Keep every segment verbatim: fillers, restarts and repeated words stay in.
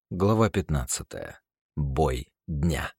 Глава пятнадцатая. Бой дня.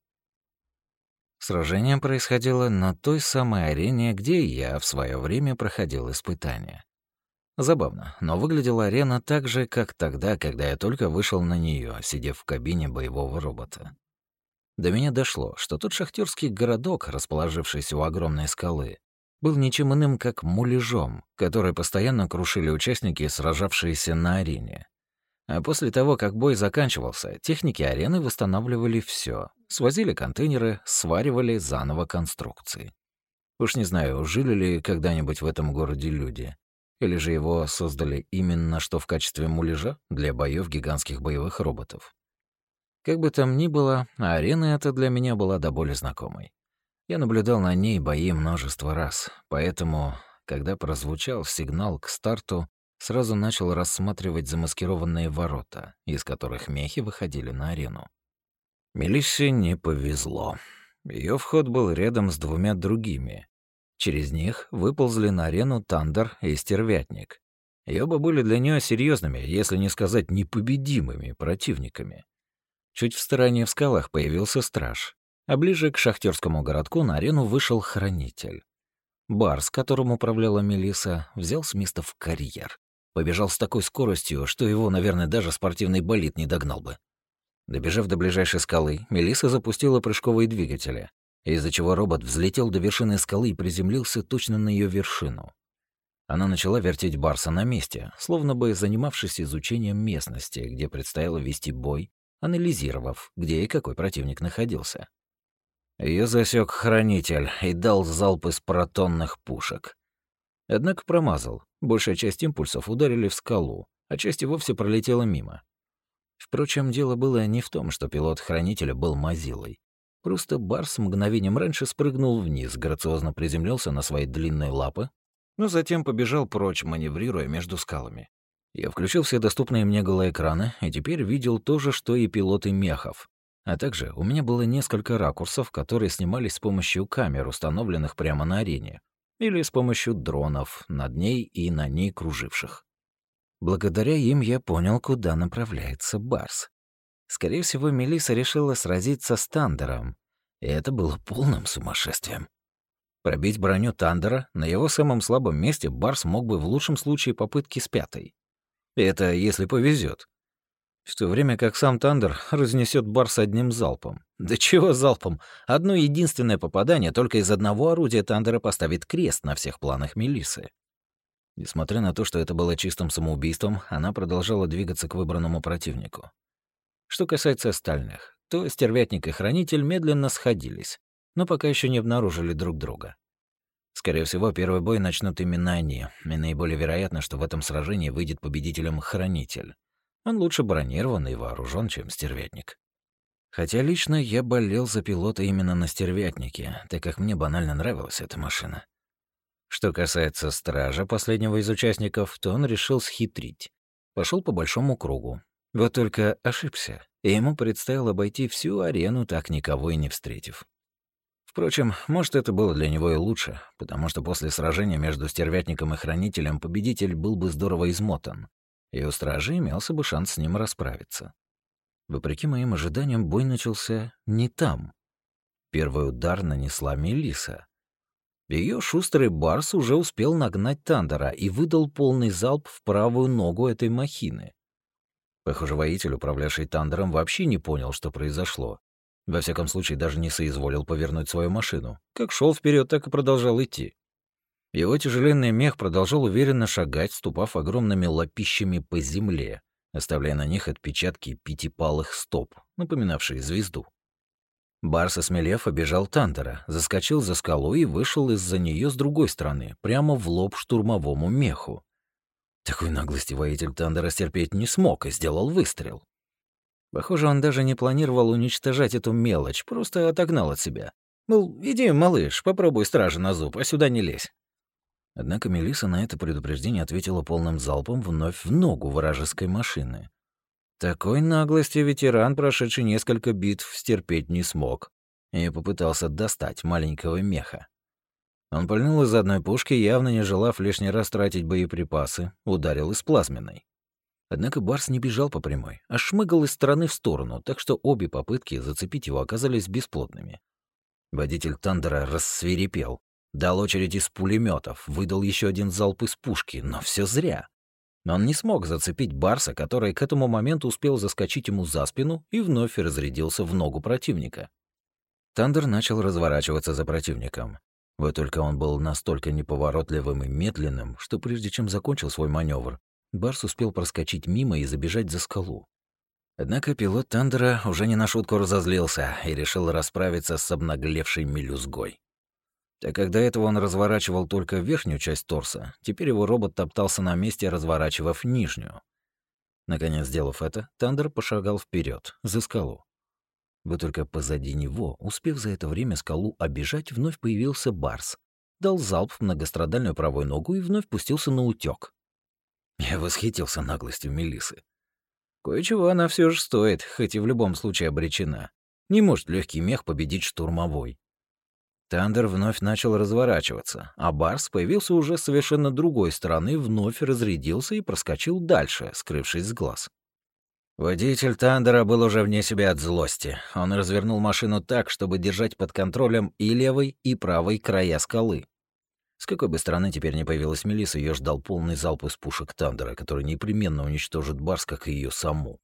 Сражение происходило на той самой арене, где и я в свое время проходил испытания. Забавно, но выглядела арена так же, как тогда, когда я только вышел на нее, сидев в кабине боевого робота. До меня дошло, что тот шахтерский городок, расположившийся у огромной скалы, был ничем иным, как муляжом, который постоянно крушили участники, сражавшиеся на арене. А после того, как бой заканчивался, техники арены восстанавливали все, свозили контейнеры, сваривали заново конструкции. Уж не знаю, жили ли когда-нибудь в этом городе люди, или же его создали именно что в качестве муляжа для боев гигантских боевых роботов. Как бы там ни было, арена эта для меня была до боли знакомой. Я наблюдал на ней бои множество раз, поэтому, когда прозвучал сигнал к старту, сразу начал рассматривать замаскированные ворота, из которых мехи выходили на арену. Мелиссе не повезло. Ее вход был рядом с двумя другими. Через них выползли на арену Тандер и Стервятник. И оба были для нее серьезными, если не сказать непобедимыми противниками. Чуть в стороне в скалах появился страж, а ближе к шахтерскому городку на арену вышел хранитель. Барс, которым управляла Мелисса, взял с места в карьер. Побежал с такой скоростью, что его, наверное, даже спортивный болид не догнал бы. Добежав до ближайшей скалы, Мелисса запустила прыжковые двигатели, из-за чего робот взлетел до вершины скалы и приземлился точно на ее вершину. Она начала вертеть Барса на месте, словно бы занимавшись изучением местности, где предстояло вести бой, анализировав, где и какой противник находился. Ее засек хранитель и дал залп из протонных пушек. Однако промазал. Большая часть импульсов ударили в скалу, а часть и вовсе пролетела мимо. Впрочем, дело было не в том, что пилот хранителя был мазилой. Просто Барс мгновением раньше спрыгнул вниз, грациозно приземлился на свои длинные лапы, но затем побежал прочь, маневрируя между скалами. Я включил все доступные мне голоэкраны и теперь видел то же, что и пилоты мехов. А также у меня было несколько ракурсов, которые снимались с помощью камер, установленных прямо на арене, или с помощью дронов над ней и на ней круживших. Благодаря им я понял, куда направляется Барс. Скорее всего, Мелисса решила сразиться с Тандером, и это было полным сумасшествием. Пробить броню Тандера на его самом слабом месте Барс мог бы в лучшем случае попытки с пятой. Это если повезет. В то время как сам Тандер разнесет Барс одним залпом. Да чего залпом? Одно единственное попадание только из одного орудия Тандера поставит крест на всех планах Мелиссы. Несмотря на то, что это было чистым самоубийством, она продолжала двигаться к выбранному противнику. Что касается остальных, то Стервятник и Хранитель медленно сходились, но пока еще не обнаружили друг друга. Скорее всего, первый бой начнут именно они, и наиболее вероятно, что в этом сражении выйдет победителем Хранитель. Он лучше бронирован и вооружен, чем Стервятник. Хотя лично я болел за пилота именно на Стервятнике, так как мне банально нравилась эта машина. Что касается Стража, последнего из участников, то он решил схитрить. Пошел по большому кругу. Вот только ошибся, и ему предстояло обойти всю арену, так никого и не встретив. Впрочем, может, это было для него и лучше, потому что после сражения между Стервятником и Хранителем победитель был бы здорово измотан, и у Стражи имелся бы шанс с ним расправиться. Вопреки моим ожиданиям, бой начался не там. Первый удар нанесла Мелисса. Ее шустрый Барс уже успел нагнать Тандера и выдал полный залп в правую ногу этой махины. Похоже, воитель, управлявший Тандером, вообще не понял, что произошло. Во всяком случае, даже не соизволил повернуть свою машину. Как шел вперед, так и продолжал идти. Его тяжеленный мех продолжал уверенно шагать, ступав огромными лапищами по земле, оставляя на них отпечатки пятипалых стоп, напоминавшие звезду. Барс, осмелев, обежал Тандера, заскочил за скалу и вышел из-за нее с другой стороны, прямо в лоб штурмовому меху. Такой наглости воитель Тандера стерпеть не смог и сделал выстрел. Похоже, он даже не планировал уничтожать эту мелочь, просто отогнал от себя. Мол, иди, малыш, попробуй Стража на зуб, а сюда не лезь. Однако Мелисса на это предупреждение ответила полным залпом вновь в ногу вражеской машины. Такой наглости ветеран, прошедший несколько битв, стерпеть не смог и попытался достать маленького меха. Он пальнул из одной пушки, явно не желав лишний раз тратить боеприпасы, ударил из плазменной. Однако Барс не бежал по прямой, а шмыгал из стороны в сторону, так что обе попытки зацепить его оказались бесплодными. Водитель Тандера рассвирепел, дал очередь из пулеметов, выдал еще один залп из пушки, но все зря. Он не смог зацепить Барса, который к этому моменту успел заскочить ему за спину и вновь разрядился в ногу противника. Тандер начал разворачиваться за противником. Вот только он был настолько неповоротливым и медленным, что прежде чем закончил свой маневр, Барс успел проскочить мимо и забежать за скалу. Однако пилот Тандера уже не на шутку разозлился и решил расправиться с обнаглевшей мелюзгой. Так как до этого он разворачивал только верхнюю часть торса, теперь его робот топтался на месте, разворачивав нижнюю. Наконец, сделав это, Тандер пошагал вперед, за скалу. Вот только позади него, успев за это время скалу обижать, вновь появился Барс, дал залп в многострадальную правую ногу и вновь пустился на утёк. Я восхитился наглостью Мелиссы. Кое-чего она все же стоит, хоть и в любом случае обречена. Не может легкий мех победить штурмовой. Тандер вновь начал разворачиваться, а Барс появился уже с совершенно другой стороны, вновь разрядился и проскочил дальше, скрывшись с глаз. Водитель Тандера был уже вне себя от злости. Он развернул машину так, чтобы держать под контролем и левый, и правый края скалы. С какой бы стороны теперь не появилась Мелисса, ее ждал полный залп из пушек Тандера, который непременно уничтожит Барс, как и ее саму.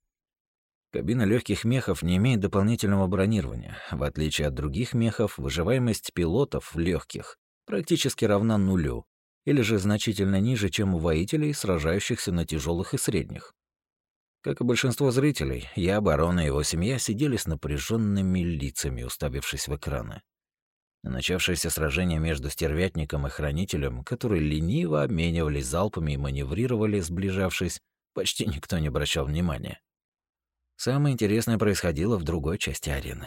Кабина легких мехов не имеет дополнительного бронирования. В отличие от других мехов, выживаемость пилотов в легких практически равна нулю, или же значительно ниже, чем у воителей, сражающихся на тяжелых и средних. Как и большинство зрителей, я, барон и его семья сидели с напряженными лицами, уставившись в экраны. На начавшееся сражение между стервятником и хранителем, которые лениво обменивались залпами и маневрировали, сближавшись, почти никто не обращал внимания. Самое интересное происходило в другой части арены.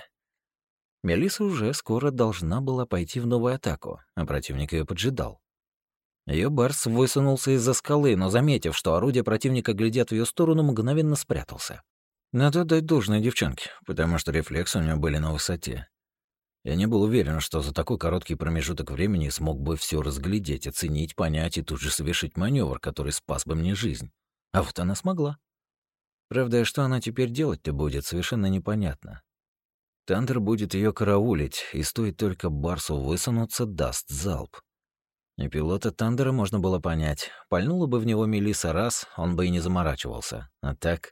Мелисса уже скоро должна была пойти в новую атаку, а противник ее поджидал. Ее Барс высунулся из-за скалы, но, заметив, что орудия противника глядят в ее сторону, мгновенно спрятался. Надо отдать должное девчонке, потому что рефлексы у нее были на высоте. Я не был уверен, что за такой короткий промежуток времени смог бы все разглядеть, оценить, понять и тут же совершить маневр, который спас бы мне жизнь. А вот она смогла. Правда, что она теперь делать-то будет, совершенно непонятно. Тандер будет ее караулить, и стоит только Барсу высунуться, даст залп. И пилота Тандера можно было понять. Пальнула бы в него Мелисса раз, он бы и не заморачивался. А так...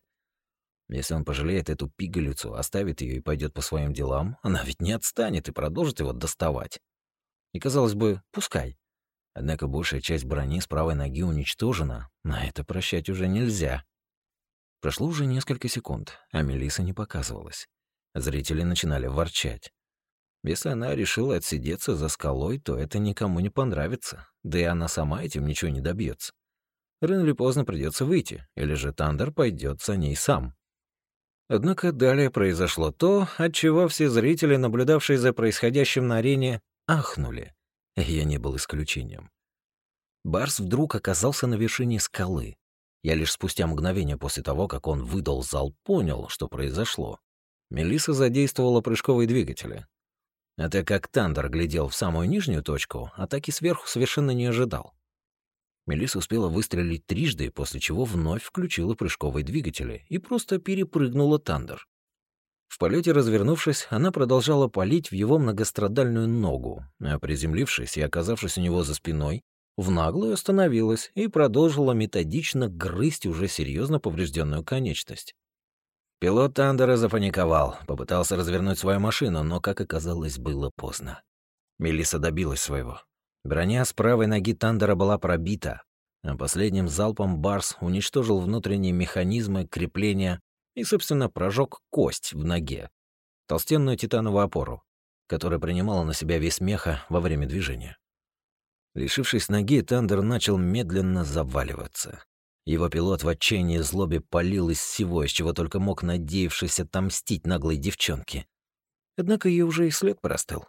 Если он пожалеет эту пигалицу, оставит ее и пойдет по своим делам, она ведь не отстанет и продолжит его доставать. И, казалось бы, пускай. Однако большая часть брони с правой ноги уничтожена, на это прощать уже нельзя. Прошло уже несколько секунд, а Мелисса не показывалась. Зрители начинали ворчать. Если она решила отсидеться за скалой, то это никому не понравится, да и она сама этим ничего не добьется. Рано или поздно придется выйти, или же Тандер пойдет за ней сам. Однако далее произошло то, от чего все зрители, наблюдавшие за происходящим на арене, ахнули. Я не был исключением. Барс вдруг оказался на вершине скалы. Я лишь спустя мгновение после того, как он выдал залп, понял, что произошло. Мелисса задействовала прыжковые двигатели. А так как Тандер глядел в самую нижнюю точку, атаки сверху совершенно не ожидал. Мелисса успела выстрелить трижды, после чего вновь включила прыжковые двигатели и просто перепрыгнула Тандер. В полете развернувшись, она продолжала палить в его многострадальную ногу, а приземлившись и оказавшись у него за спиной, в наглую остановилась и продолжила методично грызть уже серьезно поврежденную конечность. Пилот Тандера запаниковал, попытался развернуть свою машину, но, как оказалось, было поздно. Мелисса добилась своего. Броня с правой ноги Тандера была пробита, а последним залпом Барс уничтожил внутренние механизмы крепления и, собственно, прожег кость в ноге, толстенную титановую опору, которая принимала на себя вес меха во время движения. Лишившись ноги, Тандер начал медленно заваливаться. Его пилот в отчаянии и злобе палил из всего, из чего только мог, надеявшись отомстить наглой девчонке. Однако ее уже и след простыл.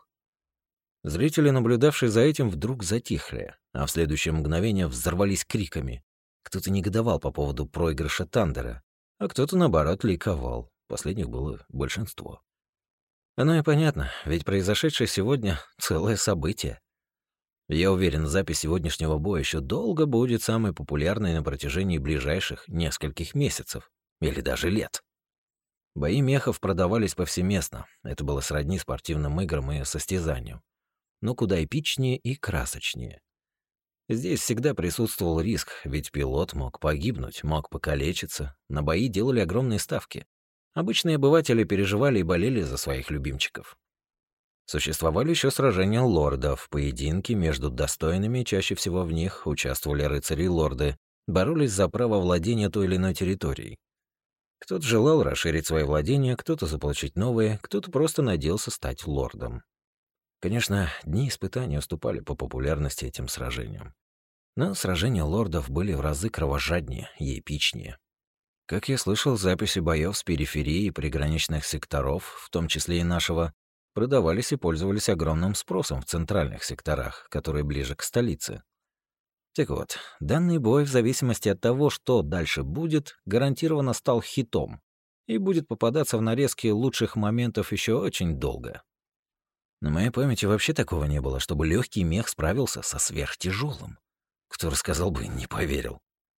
Зрители, наблюдавшие за этим, вдруг затихли, а в следующее мгновение взорвались криками. Кто-то негодовал по поводу проигрыша Тандера, а кто-то, наоборот, ликовал. Последних было большинство. Оно и понятно, ведь произошедшее сегодня — целое событие. Я уверен, запись сегодняшнего боя еще долго будет самой популярной на протяжении ближайших нескольких месяцев или даже лет. Бои мехов продавались повсеместно. Это было сродни спортивным играм и состязаниям, но куда эпичнее и красочнее. Здесь всегда присутствовал риск, ведь пилот мог погибнуть, мог покалечиться. На бои делали огромные ставки. Обычные обыватели переживали и болели за своих любимчиков. Существовали еще сражения лордов, поединки между достойными, чаще всего в них участвовали рыцари и лорды, боролись за право владения той или иной территорией. Кто-то желал расширить свои владения, кто-то заполучить новые, кто-то просто надеялся стать лордом. Конечно, дни испытаний уступали по популярности этим сражениям. Но сражения лордов были в разы кровожаднее и эпичнее. Как я слышал, записи боев с периферии и приграничных секторов, в том числе и нашего, продавались и пользовались огромным спросом в центральных секторах, которые ближе к столице. Так вот, данный бой, в зависимости от того, что дальше будет, гарантированно стал хитом и будет попадаться в нарезки лучших моментов еще очень долго. На моей памяти вообще такого не было, чтобы легкий мех справился со сверхтяжелым. Кто рассказал бы, не поверил.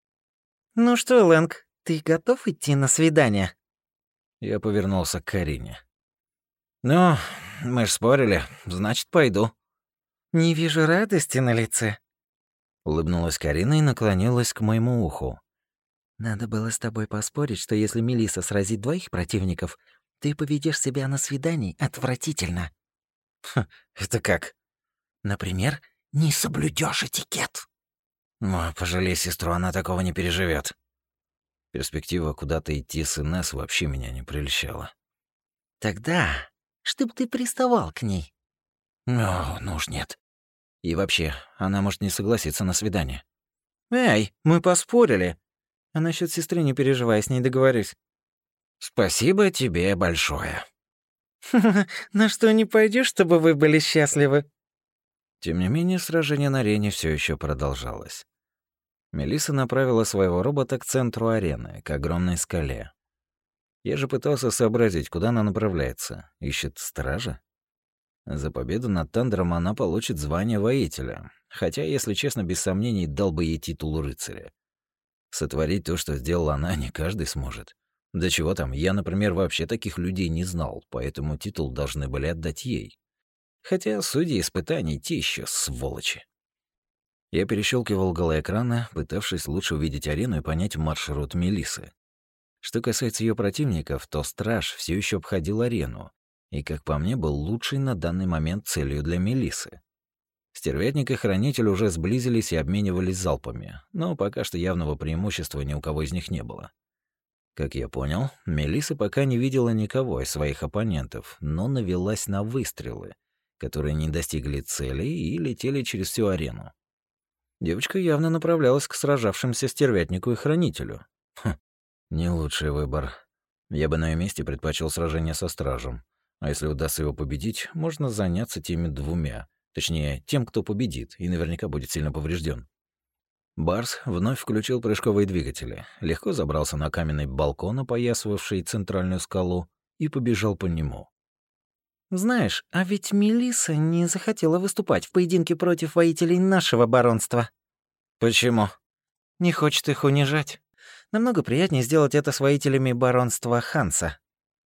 «Ну что, Лэнг, ты готов идти на свидание?» Я повернулся к Карине. «Ну, мы ж спорили, значит, пойду». «Не вижу радости на лице». Улыбнулась Карина и наклонилась к моему уху. «Надо было с тобой поспорить, что если Мелисса сразит двоих противников, ты поведешь себя на свидании отвратительно». Ха, это как? Например, не соблюдешь этикет. Ну, пожалей сестру, она такого не переживет. Перспектива куда-то идти с Инесс вообще меня не прельщала. Тогда, чтоб ты приставал к ней. Ну, ну уж нет. И вообще, она может не согласиться на свидание. Эй, мы поспорили. А насчет сестры не переживай, с ней договорюсь. Спасибо тебе большое. На что не пойдешь, чтобы вы были счастливы? Тем не менее, сражение на арене все еще продолжалось. Мелисса направила своего робота к центру арены, к огромной скале. Я же пытался сообразить, куда она направляется. Ищет стража? За победу над Тандером она получит звание воителя, хотя, если честно, без сомнений, дал бы ей титул рыцаря. Сотворить то, что сделала она, не каждый сможет. Да чего там, я, например, вообще таких людей не знал, поэтому титул должны были отдать ей. Хотя судьи испытаний те еще сволочи. Я перещелкивал голоэкрана, пытавшись лучше увидеть арену и понять маршрут Мелиссы. Что касается ее противников, то страж все еще обходил арену, и, как по мне, был лучшей на данный момент целью для Мелиссы. Стервятник и Хранитель уже сблизились и обменивались залпами, но пока что явного преимущества ни у кого из них не было. Как я понял, Мелисса пока не видела никого из своих оппонентов, но навелась на выстрелы, которые не достигли цели и летели через всю арену. Девочка явно направлялась к сражавшимся Стервятнику и Хранителю. Хм, не лучший выбор. Я бы на ее месте предпочел сражение со Стражем. А если удастся его победить, можно заняться теми двумя. Точнее, тем, кто победит, и наверняка будет сильно поврежден. Барс вновь включил прыжковые двигатели, легко забрался на каменный балкон, опоясывавший центральную скалу, и побежал по нему. «Знаешь, а ведь Мелисса не захотела выступать в поединке против воителей нашего баронства». «Почему?» «Не хочет их унижать. Намного приятнее сделать это с воителями баронства Ханса».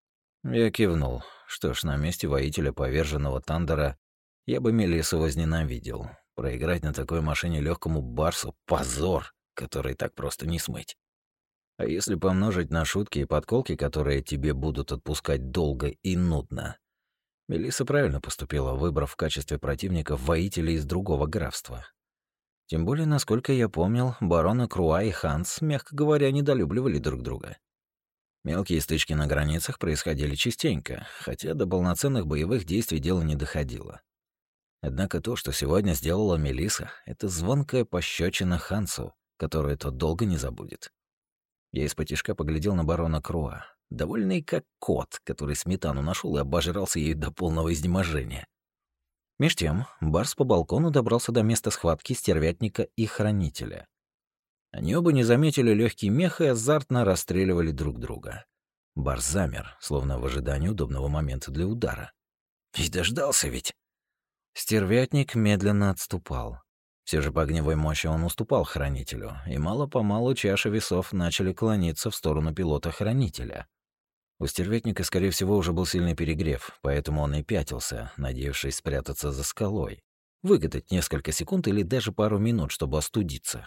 Я кивнул. Что ж, на месте воителя поверженного Тандера я бы Мелиссу возненавидел. Проиграть на такой машине легкому барсу — позор, который так просто не смыть. А если помножить на шутки и подколки, которые тебе будут отпускать долго и нудно, Мелисса правильно поступила, выбрав в качестве противников воителей из другого графства. Тем более, насколько я помнил, бароны Круа и Ханс, мягко говоря, недолюбливали друг друга. Мелкие стычки на границах происходили частенько, хотя до полноценных боевых действий дело не доходило. Однако то, что сегодня сделала Мелисса, это звонкая пощечина Хансу, которую тот долго не забудет. Я из-под поглядел на барона Круа, довольный как кот, который сметану нашел и обожрался ею до полного изнеможения. Меж тем, Барс по балкону добрался до места схватки Стервятника и Хранителя. Они оба не заметили легкий мех и азартно расстреливали друг друга. Барс замер, словно в ожидании удобного момента для удара. И дождался ведь. Стервятник медленно отступал. Все же по огневой мощи он уступал Хранителю, и мало-помалу чаши весов начали клониться в сторону пилота-Хранителя. У Стервятника, скорее всего, уже был сильный перегрев, поэтому он и пятился, надеявшись спрятаться за скалой, выгадать несколько секунд или даже пару минут, чтобы остудиться.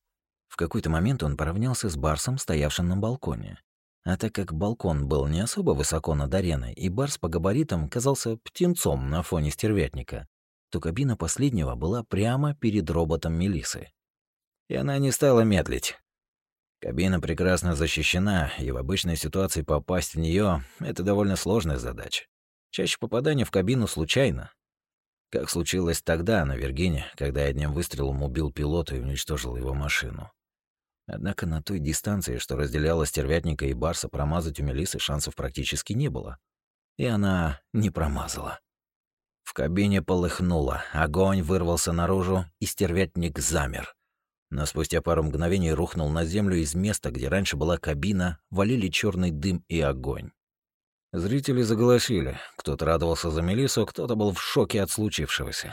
В какой-то момент он поравнялся с Барсом, стоявшим на балконе. А так как балкон был не особо высоко над ареной, и Барс по габаритам казался птенцом на фоне Стервятника, то кабина последнего была прямо перед роботом Мелисы. И она не стала медлить. Кабина прекрасно защищена, и в обычной ситуации попасть в нее это довольно сложная задача. Чаще попадание в кабину случайно. Как случилось тогда на Виргине, когда я одним выстрелом убил пилота и уничтожил его машину. Однако на той дистанции, что разделяла Стервятника и Барса, промазать у Мелисы шансов практически не было. И она не промазала. В кабине полыхнуло, огонь вырвался наружу, и Стервятник замер. Но спустя пару мгновений рухнул на землю, из места, где раньше была кабина, валили черный дым и огонь. Зрители заголосили. Кто-то радовался за Мелиссу, кто-то был в шоке от случившегося.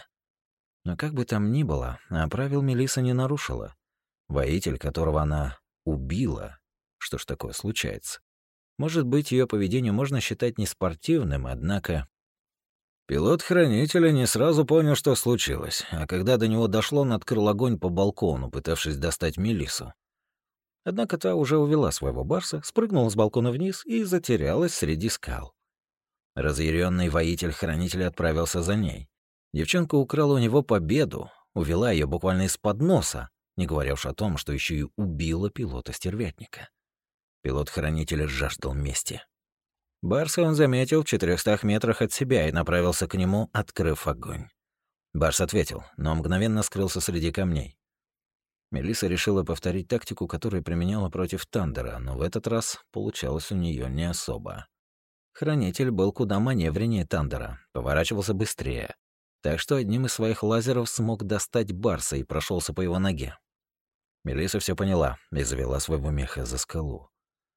Но как бы там ни было, а правил Мелисса не нарушила. Воитель, которого она убила, что ж такое случается? Может быть, ее поведение можно считать неспортивным, однако... Пилот Хранителя не сразу понял, что случилось, а когда до него дошло, он открыл огонь по балкону, пытавшись достать Мелиссу. Однако та уже увела своего Барса, спрыгнула с балкона вниз и затерялась среди скал. Разъяренный воитель Хранителя отправился за ней. Девчонка украла у него победу, увела ее буквально из-под носа, не говоря уж о том, что еще и убила пилота-Стервятника. Пилот Хранителя жаждал мести. Барса он заметил в четырёхстах метрах от себя и направился к нему, открыв огонь. Барс ответил, но мгновенно скрылся среди камней. Мелисса решила повторить тактику, которую применяла против Тандера, но в этот раз получалось у нее не особо. Хранитель был куда маневреннее Тандера, поворачивался быстрее, так что одним из своих лазеров смог достать Барса и прошелся по его ноге. Мелисса все поняла и завела своего меха за скалу.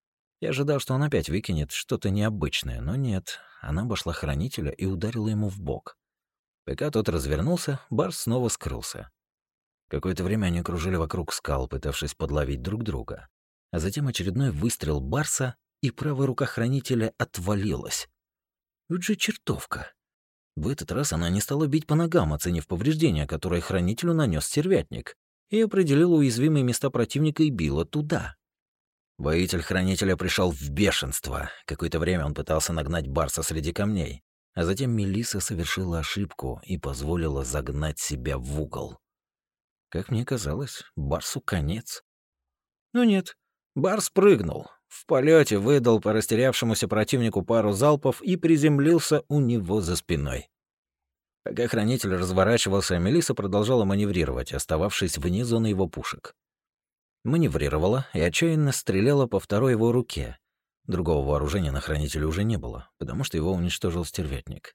Я ожидал, что он опять выкинет что-то необычное, но нет. Она обошла Хранителя и ударила ему в бок. Пока тот развернулся, Барс снова скрылся. Какое-то время они кружили вокруг скал, пытавшись подловить друг друга. А затем очередной выстрел Барса, и правая рука Хранителя отвалилась. Вот же чертовка. В этот раз она не стала бить по ногам, оценив повреждения, которые Хранителю нанес Стервятник, и определила уязвимые места противника и била туда. Воитель Хранителя пришел в бешенство. Какое-то время он пытался нагнать Барса среди камней, а затем Мелисса совершила ошибку и позволила загнать себя в угол. Как мне казалось, Барсу конец. Но нет, Барс прыгнул. В полете выдал по растерявшемуся противнику пару залпов и приземлился у него за спиной. Пока Хранитель разворачивался, Мелисса продолжала маневрировать, остававшись вне зоны его пушек. Маневрировала и отчаянно стреляла по второй его руке. Другого вооружения на Хранителе уже не было, потому что его уничтожил Стервятник.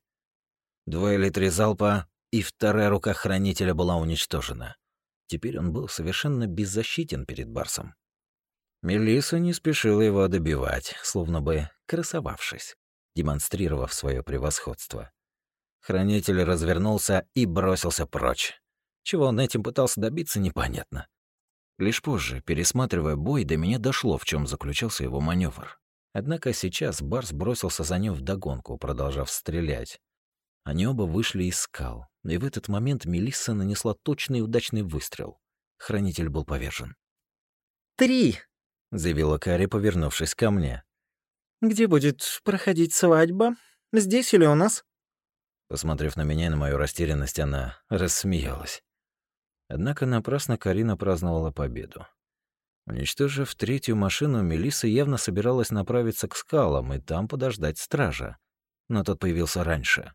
Два или три залпа, и вторая рука Хранителя была уничтожена. Теперь он был совершенно беззащитен перед Барсом. Мелисса не спешила его добивать, словно бы красовавшись, демонстрировав свое превосходство. Хранитель развернулся и бросился прочь. Чего он этим пытался добиться, непонятно. Лишь позже, пересматривая бой, до меня дошло, в чем заключался его маневр. Однако сейчас Барс бросился за ним вдогонку, продолжав стрелять. Они оба вышли из скал, и в этот момент Мелисса нанесла точный и удачный выстрел. Хранитель был повержен. «Три!» — заявила Кари, повернувшись ко мне. «Где будет проходить свадьба? Здесь или у нас?» Посмотрев на меня и на мою растерянность, она рассмеялась. Однако напрасно Карина праздновала победу. Уничтожив третью машину, Мелисса явно собиралась направиться к скалам и там подождать стража. Но тот появился раньше.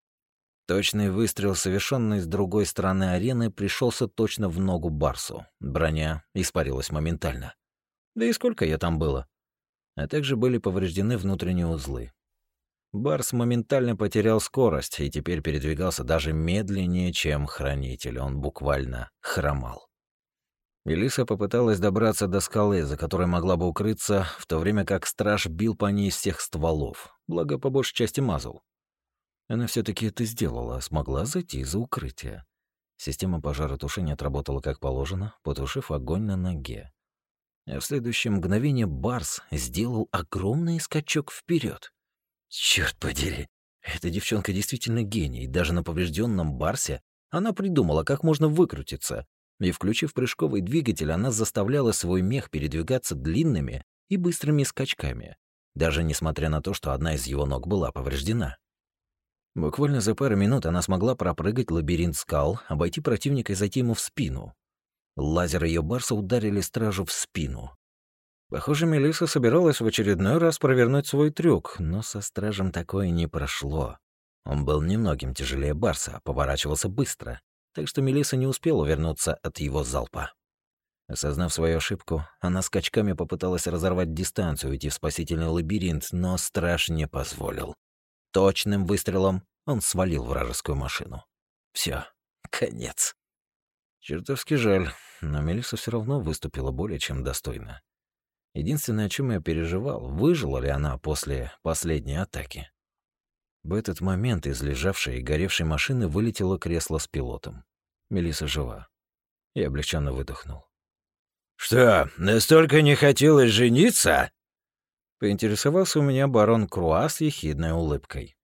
Точный выстрел, совершенный с другой стороны арены, пришелся точно в ногу Барсу. Броня испарилась моментально. Да и сколько я там было? А также были повреждены внутренние узлы. Барс моментально потерял скорость и теперь передвигался даже медленнее, чем Хранитель. Он буквально хромал. Мелисса попыталась добраться до скалы, за которой могла бы укрыться, в то время как страж бил по ней из всех стволов, благо по большей части мазал. Она все таки это сделала, смогла зайти за укрытие. Система пожаротушения отработала как положено, потушив огонь на ноге. А в следующее мгновение Барс сделал огромный скачок вперед. Черт подери, эта девчонка действительно гений. Даже на поврежденном Барсе она придумала, как можно выкрутиться. И, включив прыжковый двигатель, она заставляла свой мех передвигаться длинными и быстрыми скачками, даже несмотря на то, что одна из его ног была повреждена. Буквально за пару минут она смогла пропрыгать лабиринт скал, обойти противника и зайти ему в спину. Лазеры ее Барса ударили стражу в спину. Похоже, Мелисса собиралась в очередной раз провернуть свой трюк, но со стражем такое не прошло. Он был немногим тяжелее Барса, поворачивался быстро, так что Мелисса не успела увернуться от его залпа. Осознав свою ошибку, она скачками попыталась разорвать дистанцию, уйти в спасительный лабиринт, но страж не позволил. Точным выстрелом он свалил вражескую машину. Все, конец. Чертовски жаль, но Мелисса все равно выступила более чем достойно. Единственное, о чем я переживал, выжила ли она после последней атаки. В этот момент из лежавшей и горевшей машины вылетело кресло с пилотом. Мелисса жива. Я облегченно выдохнул. «Что, настолько не хотелось жениться?» Поинтересовался у меня барон Круа с ехидной улыбкой.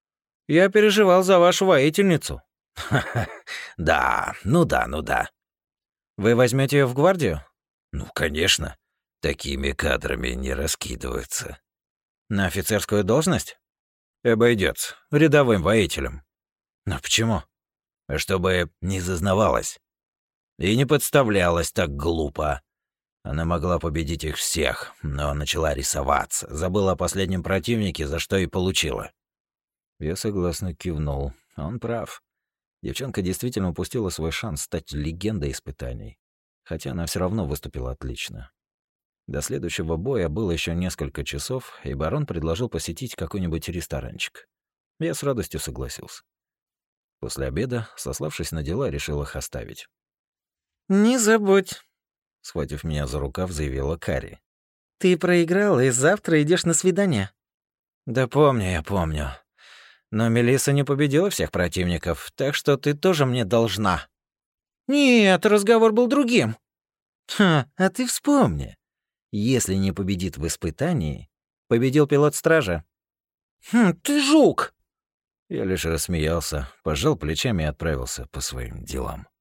«Я переживал за вашу воительницу». «Ха-ха, да, ну да, ну да». «Вы возьмете ее в гвардию?» «Ну, конечно. Такими кадрами не раскидываются». «На офицерскую должность?» «Обойдется. Рядовым воителем». «Но почему?» «Чтобы не зазнавалась. И не подставлялась так глупо. Она могла победить их всех, но начала рисоваться, забыла о последнем противнике, за что и получила». Я согласно кивнул. Он прав. Девчонка действительно упустила свой шанс стать легендой испытаний, хотя она все равно выступила отлично. До следующего боя было еще несколько часов, и барон предложил посетить какой-нибудь ресторанчик. Я с радостью согласился. После обеда, сославшись на дела, решил их оставить. «Не забудь», — схватив меня за рукав, заявила Кари. «ты проиграл, и завтра идешь на свидание». «Да помню, я помню. Но Мелисса не победила всех противников, так что ты тоже мне должна». «Нет, разговор был другим». «Ха, а ты вспомни. Если не победит в испытании, победил пилот стража». «Хм, ты жук!» Я лишь рассмеялся, пожал плечами и отправился по своим делам.